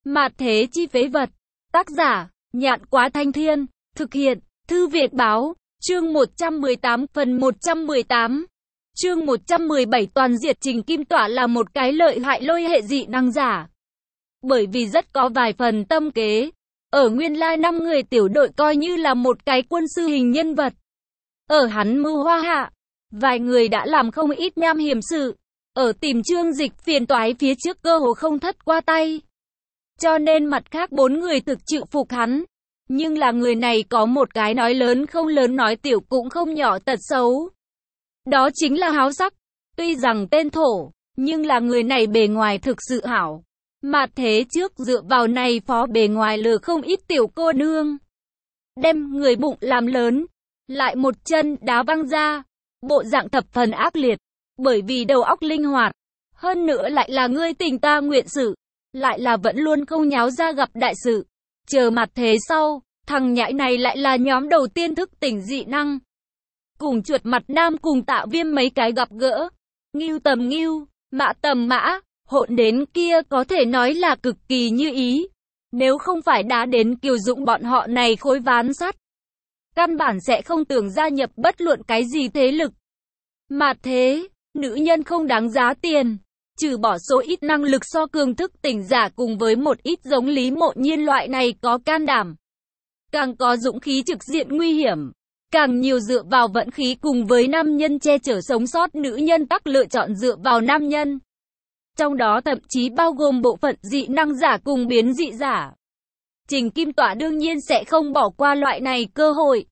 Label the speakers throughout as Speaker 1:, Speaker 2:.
Speaker 1: Mạt thế chi phế vật. Tác giả, Nhạn Quá Thanh Thiên. Thực hiện, Thư Việt Báo. Chương 118, phần 118. Chương 117, toàn diệt Trình Kim Tỏa là một cái lợi hại lôi hệ dị năng giả. Bởi vì rất có vài phần tâm kế. Ở nguyên lai 5 người tiểu đội coi như là một cái quân sư hình nhân vật. Ở hắn mưu hoa hạ, vài người đã làm không ít nham hiểm sự. Ở tìm Trương Dịch phiền toái phía trước cơ hồ không thất qua tay. Cho nên mặt khác 4 người thực chịu phục hắn. Nhưng là người này có một cái nói lớn không lớn nói tiểu cũng không nhỏ tật xấu. Đó chính là háo sắc. Tuy rằng tên thổ, nhưng là người này bề ngoài thực sự hảo. Mạt thế trước dựa vào này phó bề ngoài lừa không ít tiểu cô nương. Đem người bụng làm lớn, lại một chân đá văng ra. Bộ dạng thập phần ác liệt, bởi vì đầu óc linh hoạt. Hơn nữa lại là ngươi tình ta nguyện sự, lại là vẫn luôn không nháo ra gặp đại sự. Chờ mặt thế sau, thằng nhãi này lại là nhóm đầu tiên thức tỉnh dị năng. Cùng chuột mặt nam cùng Tạ Viêm mấy cái gặp gỡ. Ngưu tầm ngưu, mã tầm mã, hỗn đến kia có thể nói là cực kỳ như ý. Nếu không phải đã đến Kiều Dũng bọn họ này khối ván sắt, căn bản sẽ không tưởng gia nhập bất luận cái gì thế lực. Mà thế, nữ nhân không đáng giá tiền, trừ bỏ số ít năng lực so cường thức tỉnh giả cùng với một ít giống Lý Mộ Nhiên loại này có can đảm. Càng có dũng khí trực diện nguy hiểm, càng nhiều dựa vào vận khí cùng với nam nhân che chở sống sót, nữ nhân tắc lựa chọn dựa vào nam nhân. Trong đó thậm chí bao gồm bộ phận dị năng giả cùng biến dị giả. Trình Kim Tỏa đương nhiên sẽ không bỏ qua loại này cơ hội.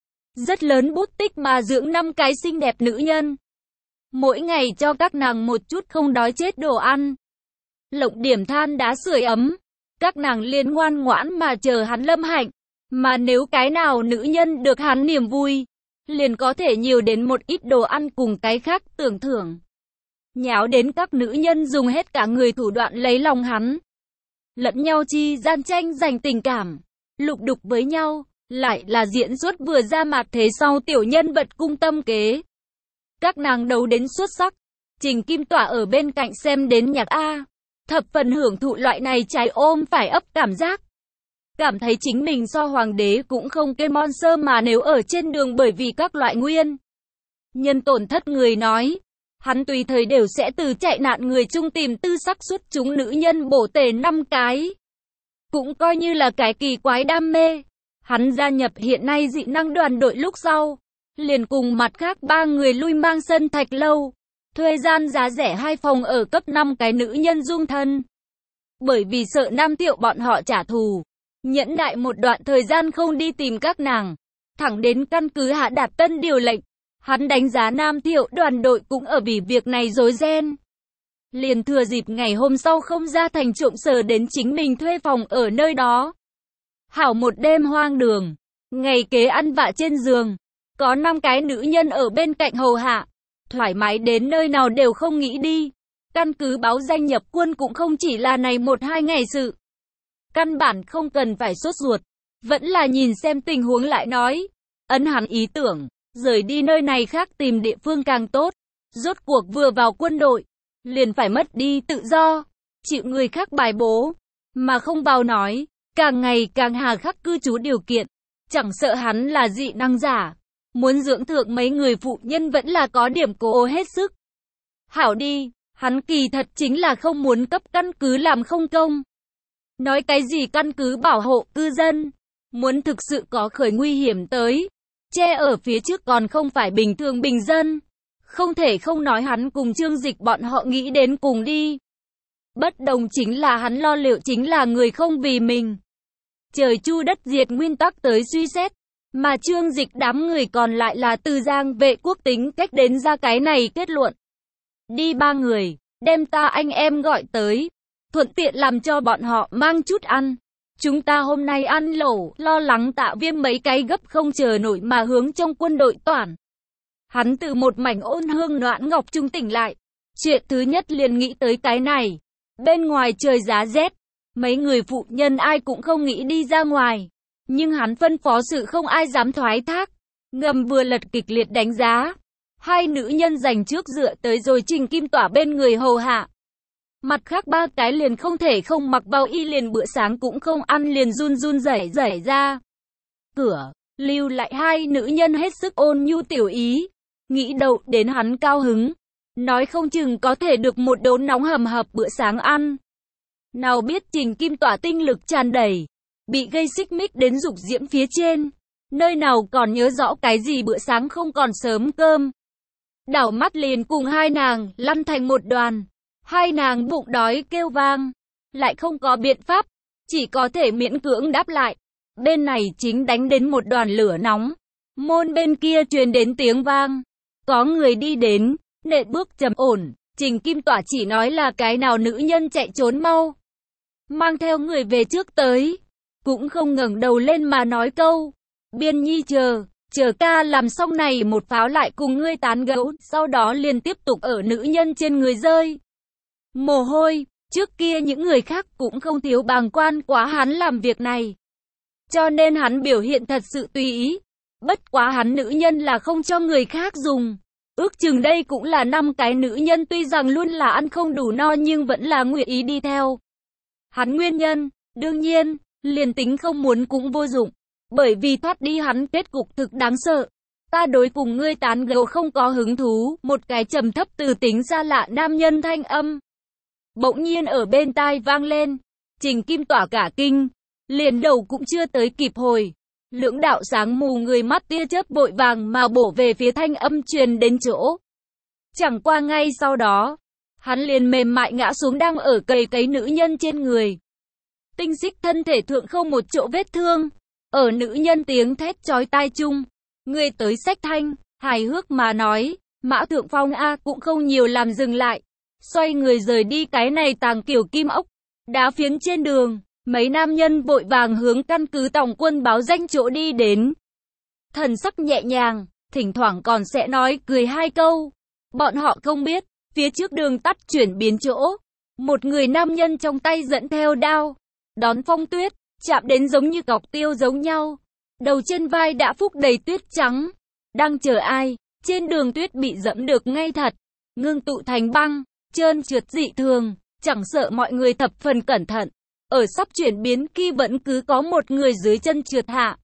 Speaker 1: Rất lớn bút tích mà dưỡng 5 cái xinh đẹp nữ nhân. Mỗi ngày cho các nàng một chút không đói chết đồ ăn. Lộng điểm than đá sưởi ấm. Các nàng liền ngoan ngoãn mà chờ hắn lâm hạnh. Mà nếu cái nào nữ nhân được hắn niềm vui, liền có thể nhiều đến một ít đồ ăn cùng cái khác tưởng thưởng. Nháo đến các nữ nhân dùng hết cả người thủ đoạn lấy lòng hắn. Lẫn nhau chi gian tranh giành tình cảm, lục đục với nhau, lại là diễn xuất vừa ra mặt thế sau tiểu nhân vật cung tâm kế. Các nàng đấu đến xuất sắc, Trình Kim Tỏa ở bên cạnh xem đến nhạc A, thập phần hưởng thụ loại này trái ôm phải ấp cảm giác. Cảm thấy chính mình so hoàng đế cũng không kê monster mà nếu ở trên đường bởi vì các loại nguyên nhân tổn thất người nói. Hắn tùy thời đều sẽ từ chạy nạn người chung tìm tư sắc xuất chúng nữ nhân bổ tề 5 cái. Cũng coi như là cái kỳ quái đam mê. Hắn gia nhập hiện nay dị năng đoàn đội lúc sau. Liền cùng mặt khác 3 người lui mang sân thạch lâu. Thuê gian giá rẻ 2 phòng ở cấp 5 cái nữ nhân dung thân. Bởi vì sợ Nam Tiệu bọn họ trả thù. Nhẫn đại một đoạn thời gian không đi tìm các nàng. Thẳng đến căn cứ hạ đạt tân điều lệnh. Hắn đánh giá Nam Thiệu đoàn đội cũng ở vì việc này rối ren. Liền thừa dịp ngày hôm sau không ra thành trộm sờ đến chính mình thuê phòng ở nơi đó. Hảo một đêm hoang đường. Ngày kế ăn vạ trên giường. Có 5 cái nữ nhân ở bên cạnh hầu hạ. Thoải mái đến nơi nào đều không nghĩ đi. Căn cứ báo danh nhập quân cũng không chỉ là này 1-2 ngày sự. Căn bản không cần phải sốt ruột. Vẫn là nhìn xem tình huống lại nói. Ấn hắn ý tưởng. Rời đi nơi này khác tìm địa phương càng tốt. Rốt cuộc vừa vào quân đội, liền phải mất đi tự do, chịu người khác bài bố, mà không vào nói, càng ngày càng hà khắc cư trú điều kiện. Chẳng sợ hắn là dị năng giả, muốn dưỡng thượng mấy người phụ nhân vẫn là có điểm cố hết sức. Hảo đi, hắn kỳ thật chính là không muốn cấp căn cứ làm không công. Nói cái gì căn cứ bảo hộ cư dân, muốn thực sự có khởi nguy hiểm tới. Che ở phía trước còn không phải bình thường bình dân. Không thể không nói hắn cùng Trương Dịch bọn họ nghĩ đến cùng đi. Bất đồng chính là hắn lo liệu chính là người không vì mình. Trời chu đất diệt nguyên tắc tới suy xét. Mà Trương Dịch đám người còn lại là từ giang vệ quốc tính cách đến ra cái này kết luận. Đi 3 người, đem ta anh em gọi tới. Thuận tiện làm cho bọn họ mang chút ăn. Chúng ta hôm nay ăn lẩu, lo lắng Tạ Viêm mấy cái gấp không chờ nổi mà hướng trong quân đội toàn. Hắn từ một mảnh ôn hương noãn ngọc trung tỉnh lại. Chuyện thứ nhất liền nghĩ tới cái này. Bên ngoài trời giá rét, mấy người phụ nhân ai cũng không nghĩ đi ra ngoài. Nhưng hắn phân phó sự không ai dám thoái thác. Ngầm vừa lật kịch liệt đánh giá. 2 nữ nhân giành trước dựa tới rồi Trình Kim Tỏa bên người hầu hạ. Mặt khác ba cái liền không thể không mặc vào y liền bữa sáng cũng không ăn liền run run rẩy rẩy ra cửa, lưu lại hai nữ nhân hết sức ôn nhu tiểu ý, nghĩ đậu đến hắn cao hứng, nói không chừng có thể được một đốn nóng hầm hập bữa sáng ăn. Nào biết Trình Kim Tỏa tinh lực tràn đầy, bị gây xích mích đến dục diễm phía trên, nơi nào còn nhớ rõ cái gì bữa sáng không còn sớm cơm. Đảo mắt liền cùng hai nàng lăn thành một đoàn, hai nàng bụng đói kêu vang, lại không có biện pháp, chỉ có thể miễn cưỡng đáp lại. Bên này chính đánh đến một đoàn lửa nóng, môn bên kia truyền đến tiếng vang, có người đi đến, nện bước trầm ổn, Trình Kim Tỏa chỉ nói là cái nào nữ nhân chạy trốn mau, mang theo người về trước tới, cũng không ngẩng đầu lên mà nói câu, Biên Nhi chờ ca làm xong này một pháo lại cùng ngươi tán gẫu, sau đó liền tiếp tục ở nữ nhân trên người rơi mồ hôi. Trước kia những người khác cũng không thiếu bàng quan quá hắn làm việc này, cho nên hắn biểu hiện thật sự tùy ý. Bất quá hắn nữ nhân là không cho người khác dùng, ước chừng đây cũng là 5 cái nữ nhân, tuy rằng luôn là ăn không đủ no nhưng vẫn là nguyện ý đi theo hắn nguyên nhân. Đương nhiên, liền tính không muốn cũng vô dụng, bởi vì thoát đi hắn kết cục thực đáng sợ. Ta đối cùng ngươi tán gẫu không có hứng thú. Một cái trầm thấp từ tính xa lạ nam nhân thanh âm bỗng nhiên ở bên tai vang lên. Trình Kim Tỏa cả kinh, liền đầu cũng chưa tới kịp hồi, lưỡng đạo sáng mù người mắt tia chớp vội vàng mà bổ về phía thanh âm truyền đến chỗ. Chẳng qua ngay sau đó, hắn liền mềm mại ngã xuống đang ở cầy nữ nhân trên người. Tinh xích thân thể thượng không một chỗ vết thương, ở nữ nhân tiếng thét chói tai chung, người tới xách thanh, hài hước mà nói, Mã Thượng Phong a cũng không nhiều làm dừng lại, xoay người rời đi cái này tàng kiểu kim ốc, đá phiến trên đường. Mấy nam nhân vội vàng hướng căn cứ tổng quân báo danh chỗ đi đến. Thần sắc nhẹ nhàng, thỉnh thoảng còn sẽ nói cười hai câu. Bọn họ không biết, phía trước đường tắt chuyển biến chỗ. Một người nam nhân trong tay dẫn theo đao, đón phong tuyết, chạm đến giống như cọc tiêu giống nhau. Đầu trên vai đã phúc đầy tuyết trắng. Đang chờ ai, trên đường tuyết bị dẫm được ngay thật, ngưng tụ thành băng, trơn trượt dị thường, chẳng sợ mọi người thập phần cẩn thận. Ở sắp chuyển biến khi vẫn cứ có một người dưới chân trượt hạ.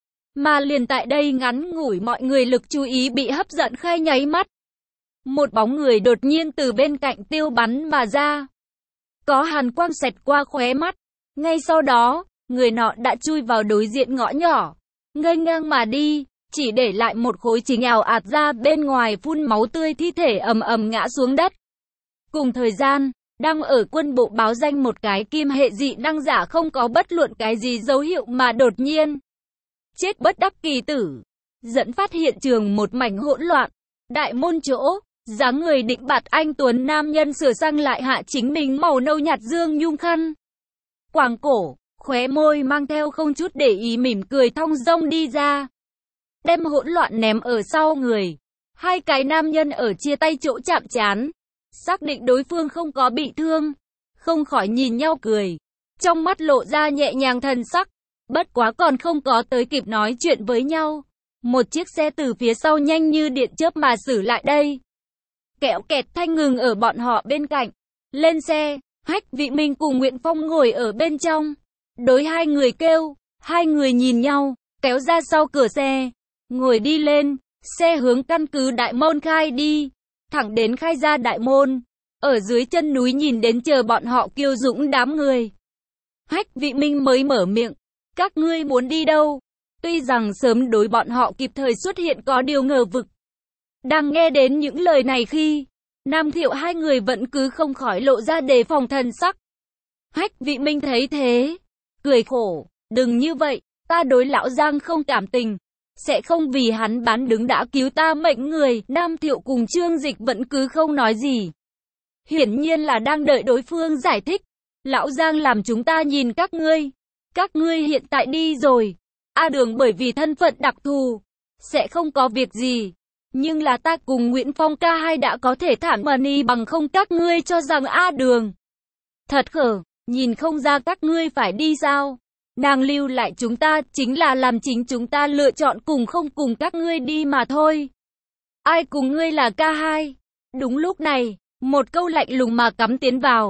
Speaker 1: Mà liền tại đây ngắn ngủi mọi người lực chú ý bị hấp dẫn khai nháy mắt. Một bóng người đột nhiên từ bên cạnh tiêu bắn mà ra. Có hàn quang xẹt qua khóe mắt. Ngay sau đó, người nọ đã chui vào đối diện ngõ nhỏ. Nghênh ngang mà đi, chỉ để lại một khối chính ào ạt ra bên ngoài phun máu tươi thi thể ầm ầm ngã xuống đất. Cùng thời gian, đang ở quân bộ báo danh một cái kim hệ dị năng giả không có bất luận cái gì dấu hiệu mà đột nhiên chết bất đắc kỳ tử, dẫn phát hiện trường một mảnh hỗn loạn. Đại môn chỗ, dáng người định bạt anh tuấn nam nhân sửa sang lại hạ chính mình màu nâu nhạt dương nhung khăn quàng cổ, khóe môi mang theo không chút để ý mỉm cười thong dong đi ra, đem hỗn loạn ném ở sau người. Hai cái nam nhân ở chia tay chỗ chạm trán, xác định đối phương không có bị thương, không khỏi nhìn nhau cười, trong mắt lộ ra nhẹ nhàng thần sắc. Bất quá còn không có tới kịp nói chuyện với nhau, một chiếc xe từ phía sau nhanh như điện chớp mà xử lại đây. Kẹo kẹt thanh ngừng ở bọn họ bên cạnh. Lên xe, Hách Vị Minh cùng Nguyễn Phong ngồi ở bên trong. Đối hai người kêu, hai người nhìn nhau, kéo ra sau cửa xe, ngồi đi lên, xe hướng căn cứ đại môn khai đi. Thẳng đến khai ra đại môn, ở dưới chân núi nhìn đến chờ bọn họ kiêu dũng đám người. Hách Vị Minh mới mở miệng, các ngươi muốn đi đâu? Tuy rằng sớm đối bọn họ kịp thời xuất hiện có điều ngờ vực. Đang nghe đến những lời này khi, Nam Thiệu hai người vẫn cứ không khỏi lộ ra đề phòng thần sắc. Hách Vị Minh thấy thế, cười khổ, đừng như vậy, ta đối lão Giang không cảm tình. Sẽ không vì hắn bán đứng đã cứu ta mệnh người. Nam Thiệu cùng Trương Dịch vẫn cứ không nói gì. Hiển nhiên là đang đợi đối phương giải thích. Lão Giang làm chúng ta nhìn các ngươi. Các ngươi hiện tại đi rồi. A Đường bởi vì thân phận đặc thù, sẽ không có việc gì. Nhưng là ta cùng Nguyễn Phong ca hai đã có thể thảm money bằng không các ngươi cho rằng A Đường. Thật khờ, nhìn không ra các ngươi phải đi sao? Nàng lưu lại chúng ta chính là làm chính chúng ta lựa chọn cùng không cùng các ngươi đi mà thôi. Ai cùng ngươi là ca hai? Đúng lúc này, một câu lạnh lùng mà cắm tiến vào.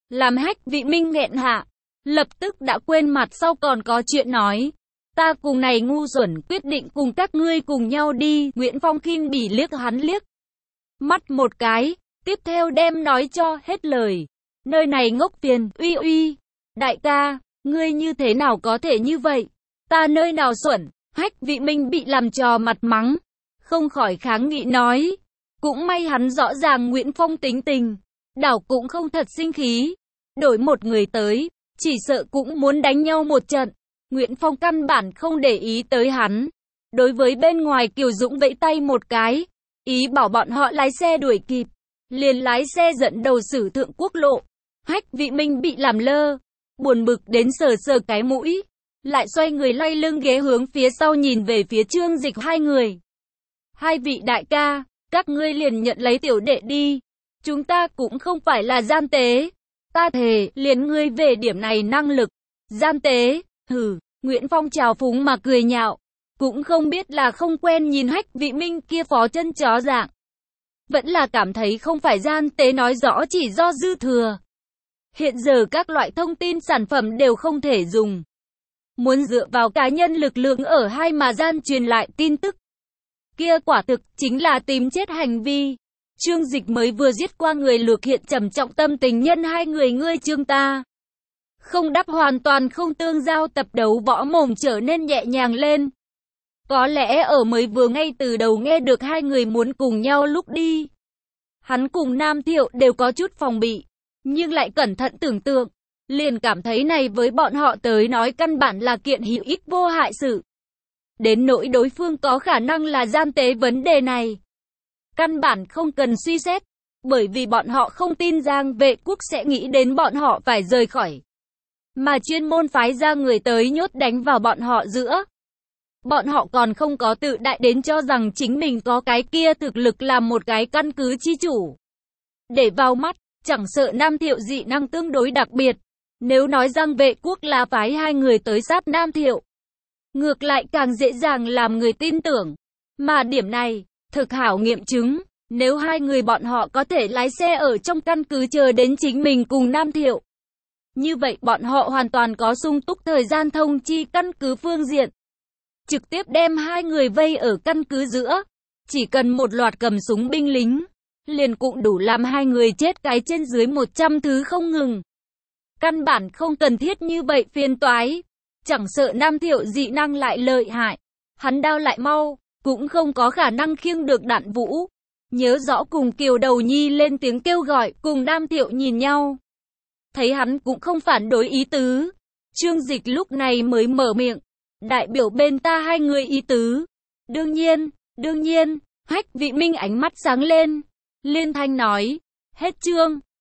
Speaker 1: làm Hách Vị Minh nghẹn hạ, lập tức đã quên mặt sau còn có chuyện nói. Ta cùng này ngu xuẩn quyết định cùng các ngươi cùng nhau đi. Nguyễn Phong khinh bỉ liếc hắn liếc mắt một cái, tiếp theo đem nói cho hết lời. Nơi này ngốc phiền, uy, đại ca, ngươi như thế nào có thể như vậy? Ta nơi nào xuẩn? Hách Vị Minh bị làm trò mặt mắng, không khỏi kháng nghị nói. Cũng may hắn rõ ràng Nguyễn Phong tính tình, đảo cũng không thật sinh khí. Đổi một người tới, chỉ sợ cũng muốn đánh nhau một trận. Nguyễn Phong căn bản không để ý tới hắn. Đối với bên ngoài Kiều Dũng vẫy tay một cái, ý bảo bọn họ lái xe đuổi kịp. Liền lái xe dẫn đầu xử thượng quốc lộ. Hách Vị Minh bị làm lơ, buồn bực đến sờ sờ cái mũi, lại xoay người lay lưng ghế hướng phía sau nhìn về phía Trương Dịch hai người. Hai vị đại ca, các ngươi liền nhận lấy tiểu đệ đi. Chúng ta cũng không phải là gian tế. Ta thề, liền ngươi về điểm này năng lực. Gian tế, hừ, Nguyễn Phong trào phúng mà cười nhạo. Cũng không biết là không quen nhìn Hách Vị Minh kia phó chân chó dạng. Vẫn là cảm thấy không phải gian tế nói rõ chỉ do dư thừa. Hiện giờ các loại thông tin sản phẩm đều không thể dùng. Muốn dựa vào cá nhân lực lượng ở hai mà gian truyền lại tin tức. Kia quả thực chính là tìm chết hành vi. Trương Dịch mới vừa giết qua người lược hiện trầm trọng tâm tình nhân hai người ngươi Trương ta. Không đáp hoàn toàn không tương giao tập đấu võ mồm trở nên nhẹ nhàng lên. Có lẽ ở mới vừa ngay từ đầu nghe được hai người muốn cùng nhau lúc đi. Hắn cùng Nam Thiệu đều có chút phòng bị, nhưng lại cẩn thận tưởng tượng, liền cảm thấy này với bọn họ tới nói căn bản là kiện hữu ích vô hại sự. Đến nỗi đối phương có khả năng là gian tế vấn đề này. Căn bản không cần suy xét, bởi vì bọn họ không tin Giang Vệ Quốc sẽ nghĩ đến bọn họ phải rời khỏi. Mà chuyên môn phái ra người tới nhốt đánh vào bọn họ giữa. Bọn họ còn không có tự đại đến cho rằng chính mình có cái kia thực lực làm một cái căn cứ chi chủ. Để vào mắt, chẳng sợ Nam Thiệu dị năng tương đối đặc biệt. Nếu nói Giang Vệ Quốc là phái hai người tới sát Nam Thiệu, ngược lại càng dễ dàng làm người tin tưởng. Mà điểm này, thực hảo nghiệm chứng, nếu hai người bọn họ có thể lái xe ở trong căn cứ chờ đến chính mình cùng Nam Thiệu. Như vậy bọn họ hoàn toàn có sung túc thời gian thông chi căn cứ phương diện. Trực tiếp đem hai người vây ở căn cứ giữa. Chỉ cần một loạt cầm súng binh lính, liền cũng đủ làm hai người chết cái trên dưới 100 thứ không ngừng. Căn bản không cần thiết như vậy phiền toái. Chẳng sợ Nam Thiệu dị năng lại lợi hại, hắn đao lại mau, cũng không có khả năng khiêng được đạn vũ. Nhớ rõ cùng Kiều Đầu Nhi lên tiếng kêu gọi, cùng Nam Thiệu nhìn nhau. Thấy hắn cũng không phản đối ý tứ. Trương Dịch lúc này mới mở miệng, đại biểu bên ta hai người ý tứ. Đương nhiên, Hách Vị Minh ánh mắt sáng lên. Liên thanh nói, hết chương.